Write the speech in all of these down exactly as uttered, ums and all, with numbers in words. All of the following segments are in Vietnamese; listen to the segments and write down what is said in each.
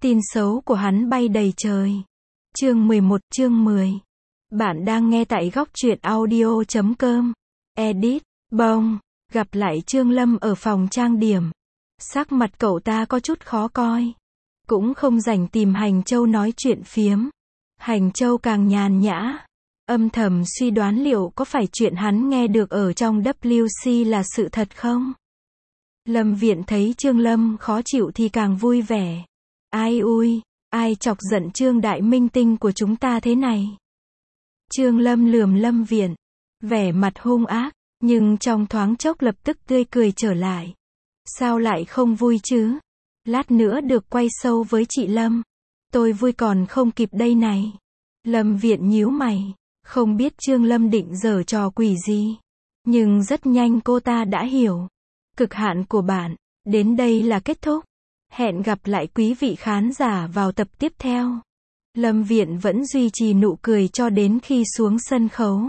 Tin xấu của hắn bay đầy trời. Chương mười một, chương mười. Bạn đang nghe tại góc truyện audio chấm com. Edit, bông, gặp lại Trương Lâm ở phòng trang điểm. Sắc mặt cậu ta có chút khó coi. Cũng không rảnh tìm Hành Châu nói chuyện phiếm. Hành Châu càng nhàn nhã. Âm thầm suy đoán liệu có phải chuyện hắn nghe được ở trong W C là sự thật không? Lâm Viện thấy Trương Lâm khó chịu thì càng vui vẻ. Ai ui, ai chọc giận Trương đại minh tinh của chúng ta thế này? Trương Lâm lườm Lâm Viện, vẻ mặt hung ác, nhưng trong thoáng chốc lập tức tươi cười trở lại. Sao lại không vui chứ? Lát nữa được quay show với chị Lâm. Tôi vui còn không kịp đây này. Lâm Viện nhíu mày, không biết Trương Lâm định giở trò quỷ gì. Nhưng rất nhanh cô ta đã hiểu. Cực hạn của bạn, đến đây là kết thúc. Hẹn gặp lại quý vị khán giả vào tập tiếp theo. Lâm Viện vẫn duy trì nụ cười cho đến khi xuống sân khấu.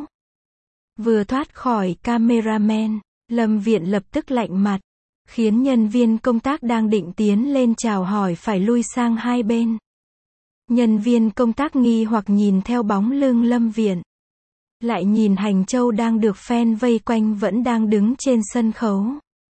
Vừa thoát khỏi cameraman, Lâm Viện lập tức lạnh mặt, khiến nhân viên công tác đang định tiến lên chào hỏi phải lui sang hai bên. Nhân viên công tác nghi hoặc nhìn theo bóng lưng Lâm Viện. Lại nhìn Hành Châu đang được fan vây quanh vẫn đang đứng trên sân khấu.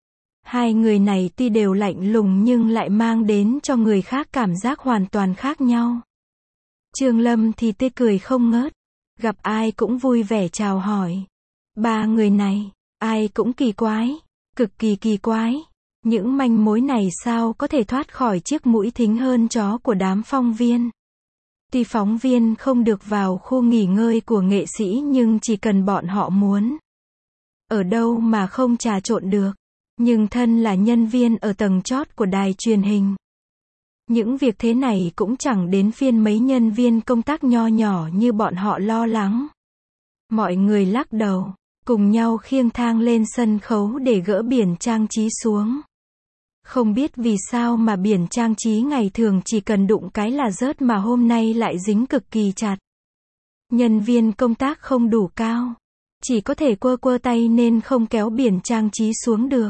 Hai người này tuy đều lạnh lùng nhưng lại mang đến cho người khác cảm giác hoàn toàn khác nhau. Trương Lâm thì tươi cười không ngớt, gặp ai cũng vui vẻ chào hỏi. Ba người này, ai cũng kỳ quái, cực kỳ kỳ quái. Những manh mối này sao có thể thoát khỏi chiếc mũi thính hơn chó của đám phóng viên. Tuy phóng viên không được vào khu nghỉ ngơi của nghệ sĩ nhưng chỉ cần bọn họ muốn. Ở đâu mà không trà trộn được. Nhưng thân là nhân viên ở tầng chót của đài truyền hình. Những việc thế này cũng chẳng đến phiên mấy nhân viên công tác nho nhỏ như bọn họ lo lắng. Mọi người lắc đầu, cùng nhau khiêng thang lên sân khấu để gỡ biển trang trí xuống. Không biết vì sao mà biển trang trí ngày thường chỉ cần đụng cái là rớt mà hôm nay lại dính cực kỳ chặt. Nhân viên công tác không đủ cao, chỉ có thể quơ quơ tay nên không kéo biển trang trí xuống được.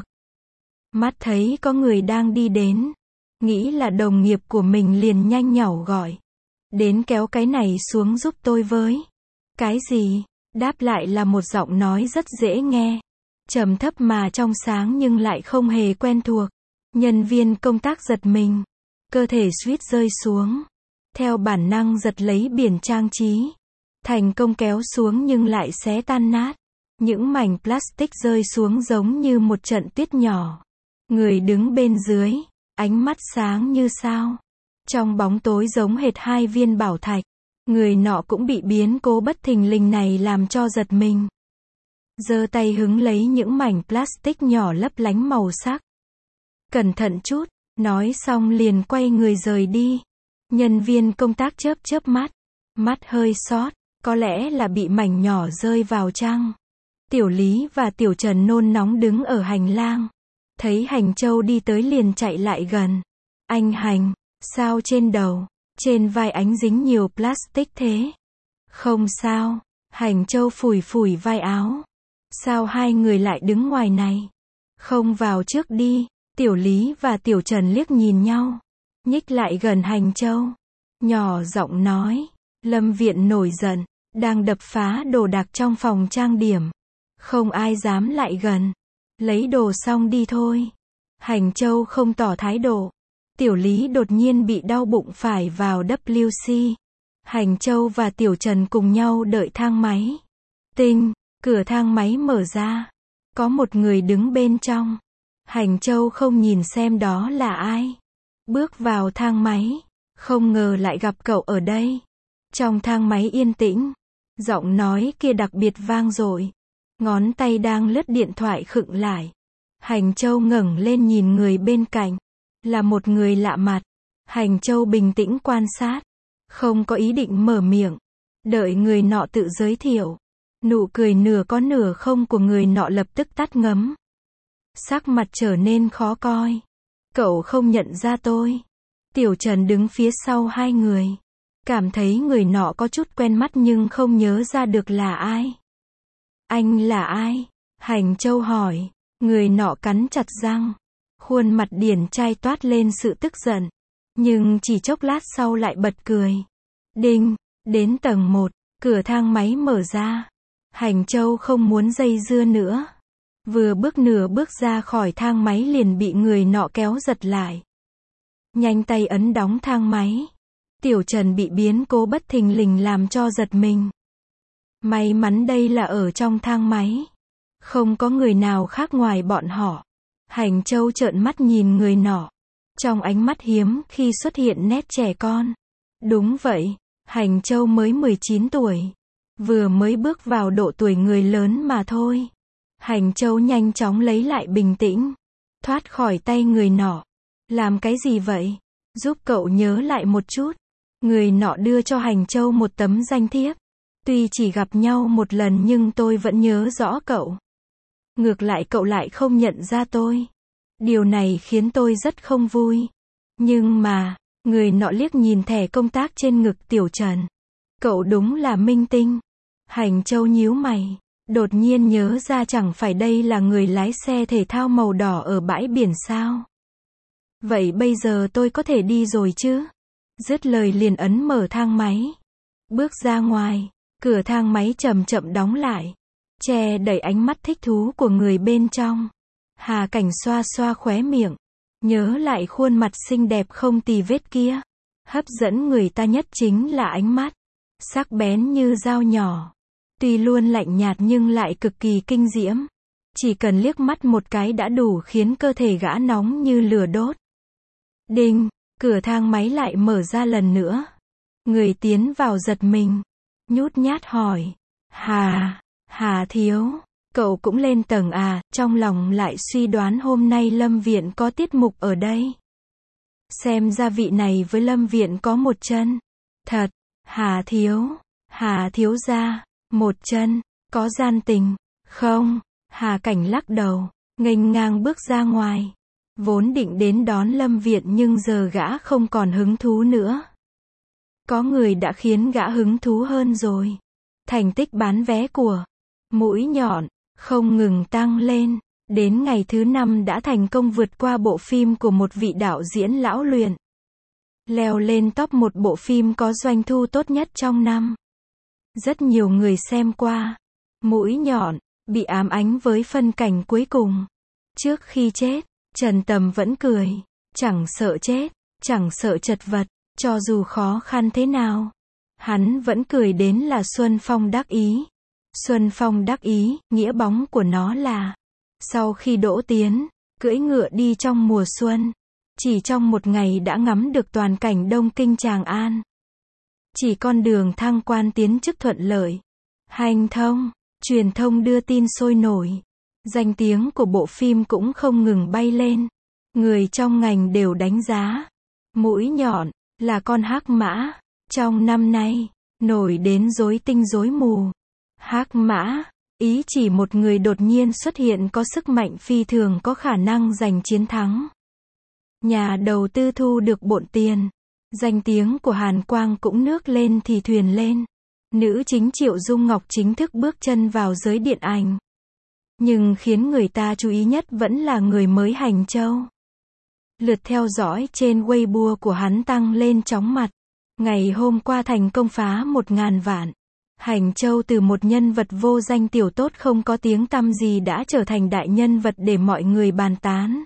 Mắt thấy có người đang đi đến, nghĩ là đồng nghiệp của mình liền nhanh nhảu gọi. Đến kéo cái này xuống giúp tôi với. Cái gì? Đáp lại là một giọng nói rất dễ nghe. Trầm thấp mà trong sáng nhưng lại không hề quen thuộc. Nhân viên công tác giật mình. Cơ thể suýt rơi xuống. Theo bản năng giật lấy biển trang trí. Thành công kéo xuống nhưng lại xé tan nát. Những mảnh plastic rơi xuống giống như một trận tuyết nhỏ. Người đứng bên dưới, ánh mắt sáng như sao. Trong bóng tối giống hệt hai viên bảo thạch. Người nọ cũng bị biến cố bất thình lình này làm cho giật mình. Giơ tay hứng lấy những mảnh plastic nhỏ lấp lánh màu sắc. Cẩn thận chút, nói xong liền quay người rời đi. Nhân viên công tác chớp chớp mắt. Mắt hơi xót, có lẽ là bị mảnh nhỏ rơi vào chăng. Tiểu Lý và Tiểu Trần nôn nóng đứng ở hành lang. Thấy Hành Châu đi tới liền chạy lại gần. Anh Hành, sao trên đầu, trên vai ánh dính nhiều plastic thế? Không sao. Hành Châu phủi phủi vai áo. Sao hai người lại đứng ngoài này? Không vào trước đi. Tiểu Lý và Tiểu Trần liếc nhìn nhau. Nhích lại gần Hành Châu. Nhỏ giọng nói. Lâm Viện nổi giận, đang đập phá đồ đạc trong phòng trang điểm. Không ai dám lại gần. Lấy đồ xong đi thôi. Hành Châu không tỏ thái độ. Tiểu Lý đột nhiên bị đau bụng phải vào W C. Hành Châu và Tiểu Trần cùng nhau đợi thang máy. Tinh, cửa thang máy mở ra. Có một người đứng bên trong. Hành Châu không nhìn xem đó là ai. Bước vào thang máy. Không ngờ lại gặp cậu ở đây. Trong thang máy yên tĩnh. Giọng nói kia đặc biệt vang dội. Ngón tay đang lướt điện thoại khựng lại. Hành Châu ngẩng lên nhìn người bên cạnh. Là một người lạ mặt. Hành Châu bình tĩnh quan sát. Không có ý định mở miệng. Đợi người nọ tự giới thiệu. Nụ cười nửa có nửa không của người nọ lập tức tắt ngấm. Sắc mặt trở nên khó coi. Cậu không nhận ra tôi. Tiểu Trần đứng phía sau hai người. Cảm thấy người nọ có chút quen mắt nhưng không nhớ ra được là ai. Anh là ai? Hành Châu hỏi. Người nọ cắn chặt răng. Khuôn mặt điển trai toát lên sự tức giận. Nhưng chỉ chốc lát sau lại bật cười. Đinh, đến tầng một, cửa thang máy mở ra. Hành Châu không muốn dây dưa nữa. Vừa bước nửa bước ra khỏi thang máy liền bị người nọ kéo giật lại. Nhanh tay ấn đóng thang máy. Tiểu Trần bị biến cố bất thình lình làm cho giật mình. May mắn đây là ở trong thang máy. Không có người nào khác ngoài bọn họ. Hành Châu trợn mắt nhìn người nọ. Trong ánh mắt hiếm khi xuất hiện nét trẻ con. Đúng vậy, Hành Châu mới mười chín tuổi. Vừa mới bước vào độ tuổi người lớn mà thôi. Hành Châu nhanh chóng lấy lại bình tĩnh. Thoát khỏi tay người nọ. Làm cái gì vậy? Giúp cậu nhớ lại một chút. Người nọ đưa cho Hành Châu một tấm danh thiếp. Tuy chỉ gặp nhau một lần nhưng tôi vẫn nhớ rõ cậu. Ngược lại cậu lại không nhận ra tôi. Điều này khiến tôi rất không vui. Nhưng mà, người nọ liếc nhìn thẻ công tác trên ngực Tiểu Trần. Cậu đúng là minh tinh. Hành Châu nhíu mày. Đột nhiên nhớ ra chẳng phải đây là người lái xe thể thao màu đỏ ở bãi biển sao? Vậy bây giờ tôi có thể đi rồi chứ? Dứt lời liền ấn mở thang máy. Bước ra ngoài, cửa thang máy chậm chậm đóng lại. Che đậy ánh mắt thích thú của người bên trong. Hà Cảnh xoa xoa khóe miệng. Nhớ lại khuôn mặt xinh đẹp không tì vết kia. Hấp dẫn người ta nhất chính là ánh mắt. Sắc bén như dao nhỏ. Tuy luôn lạnh nhạt nhưng lại cực kỳ kinh diễm. Chỉ cần liếc mắt một cái đã đủ khiến cơ thể gã nóng như lửa đốt. Đinh, cửa thang máy lại mở ra lần nữa. Người tiến vào giật mình. Nhút nhát hỏi. Hà, Hà thiếu, cậu cũng lên tầng à? Trong lòng lại suy đoán hôm nay Lâm Viện có tiết mục ở đây. Xem ra vị này với Lâm Viện có một chân. Thật, Hà thiếu, Hà thiếu gia, một chân, có gian tình, không? Hà Cảnh lắc đầu, nghênh ngang bước ra ngoài. Vốn định đến đón Lâm Viện nhưng giờ gã không còn hứng thú nữa. Có người đã khiến gã hứng thú hơn rồi. Thành tích bán vé của Mũi Nhọn không ngừng tăng lên. Đến ngày thứ năm đã thành công vượt qua bộ phim của một vị đạo diễn lão luyện. Leo lên top một bộ phim có doanh thu tốt nhất trong năm. Rất nhiều người xem qua. Mũi Nhọn bị ám ảnh với phân cảnh cuối cùng. Trước khi chết, Trần Tầm vẫn cười. Chẳng sợ chết, chẳng sợ chật vật, cho dù khó khăn thế nào. Hắn vẫn cười đến là Xuân Phong đắc ý. Xuân Phong đắc ý, nghĩa bóng của nó là sau khi đỗ tiến, cưỡi ngựa đi trong mùa xuân. Chỉ trong một ngày đã ngắm được toàn cảnh Đông Kinh Tràng An. Chỉ con đường thăng quan tiến chức thuận lợi. Hành thông, truyền thông đưa tin sôi nổi. Danh tiếng của bộ phim cũng không ngừng bay lên. Người trong ngành đều đánh giá. Mũi Nhọn là con hắc mã. Trong năm nay, nổi đến rối tinh rối mù. Hắc mã, ý chỉ một người đột nhiên xuất hiện có sức mạnh phi thường có khả năng giành chiến thắng. Nhà đầu tư thu được bộn tiền. Danh tiếng của Hàn Quang cũng nước lên thì thuyền lên. Nữ chính Triệu Dung Ngọc chính thức bước chân vào giới điện ảnh. Nhưng khiến người ta chú ý nhất vẫn là người mới Hành Châu. Lượt theo dõi trên Weibo của hắn tăng lên chóng mặt. Ngày hôm qua thành công phá một ngàn vạn. Hành Châu từ một nhân vật vô danh tiểu tốt không có tiếng tăm gì đã trở thành đại nhân vật để mọi người bàn tán.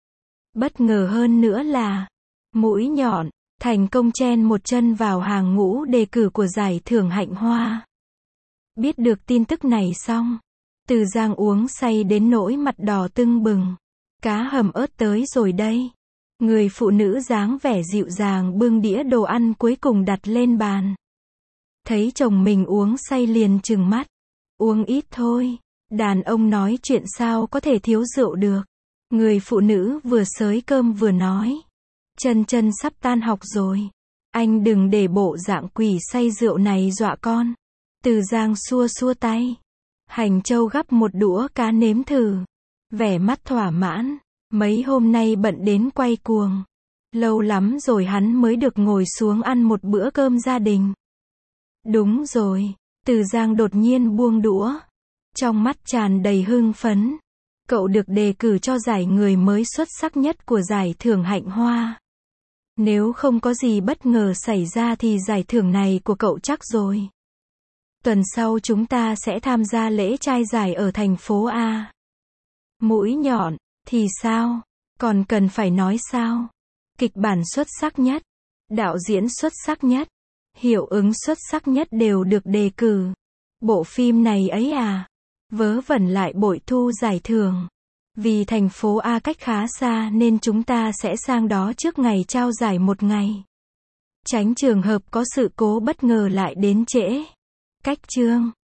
Bất ngờ hơn nữa là Mũi Nhọn thành công chen một chân vào hàng ngũ đề cử của giải thưởng Hạnh Hoa. Biết được tin tức này xong, Từ Giang uống say đến nỗi mặt đỏ tưng bừng. Cá hầm ớt tới rồi đây. Người phụ nữ dáng vẻ dịu dàng bưng đĩa đồ ăn cuối cùng đặt lên bàn. Thấy chồng mình uống say liền trừng mắt. Uống ít thôi. Đàn ông nói chuyện sao có thể thiếu rượu được. Người phụ nữ vừa xới cơm vừa nói. Chân chân sắp tan học rồi. Anh đừng để bộ dạng quỷ say rượu này dọa con. Từ Giang xua xua tay. Hành Châu gắp một đũa cá nếm thử. Vẻ mắt thỏa mãn. Mấy hôm nay bận đến quay cuồng. Lâu lắm rồi hắn mới được ngồi xuống ăn một bữa cơm gia đình. Đúng rồi. Từ Giang đột nhiên buông đũa. Trong mắt tràn đầy hưng phấn. Cậu được đề cử cho giải người mới xuất sắc nhất của giải thưởng Hạnh Hoa. Nếu không có gì bất ngờ xảy ra thì giải thưởng này của cậu chắc rồi. Tuần sau chúng ta sẽ tham gia lễ trao giải ở thành phố A. Mũi nhọn, thì sao? Còn cần phải nói sao? Kịch bản xuất sắc nhất, đạo diễn xuất sắc nhất, hiệu ứng xuất sắc nhất đều được đề cử. Bộ phim này ấy à, vớ vẩn lại bội thu giải thưởng. Vì thành phố A cách khá xa nên chúng ta sẽ sang đó trước ngày trao giải một ngày. Tránh trường hợp có sự cố bất ngờ lại đến trễ. Cách chương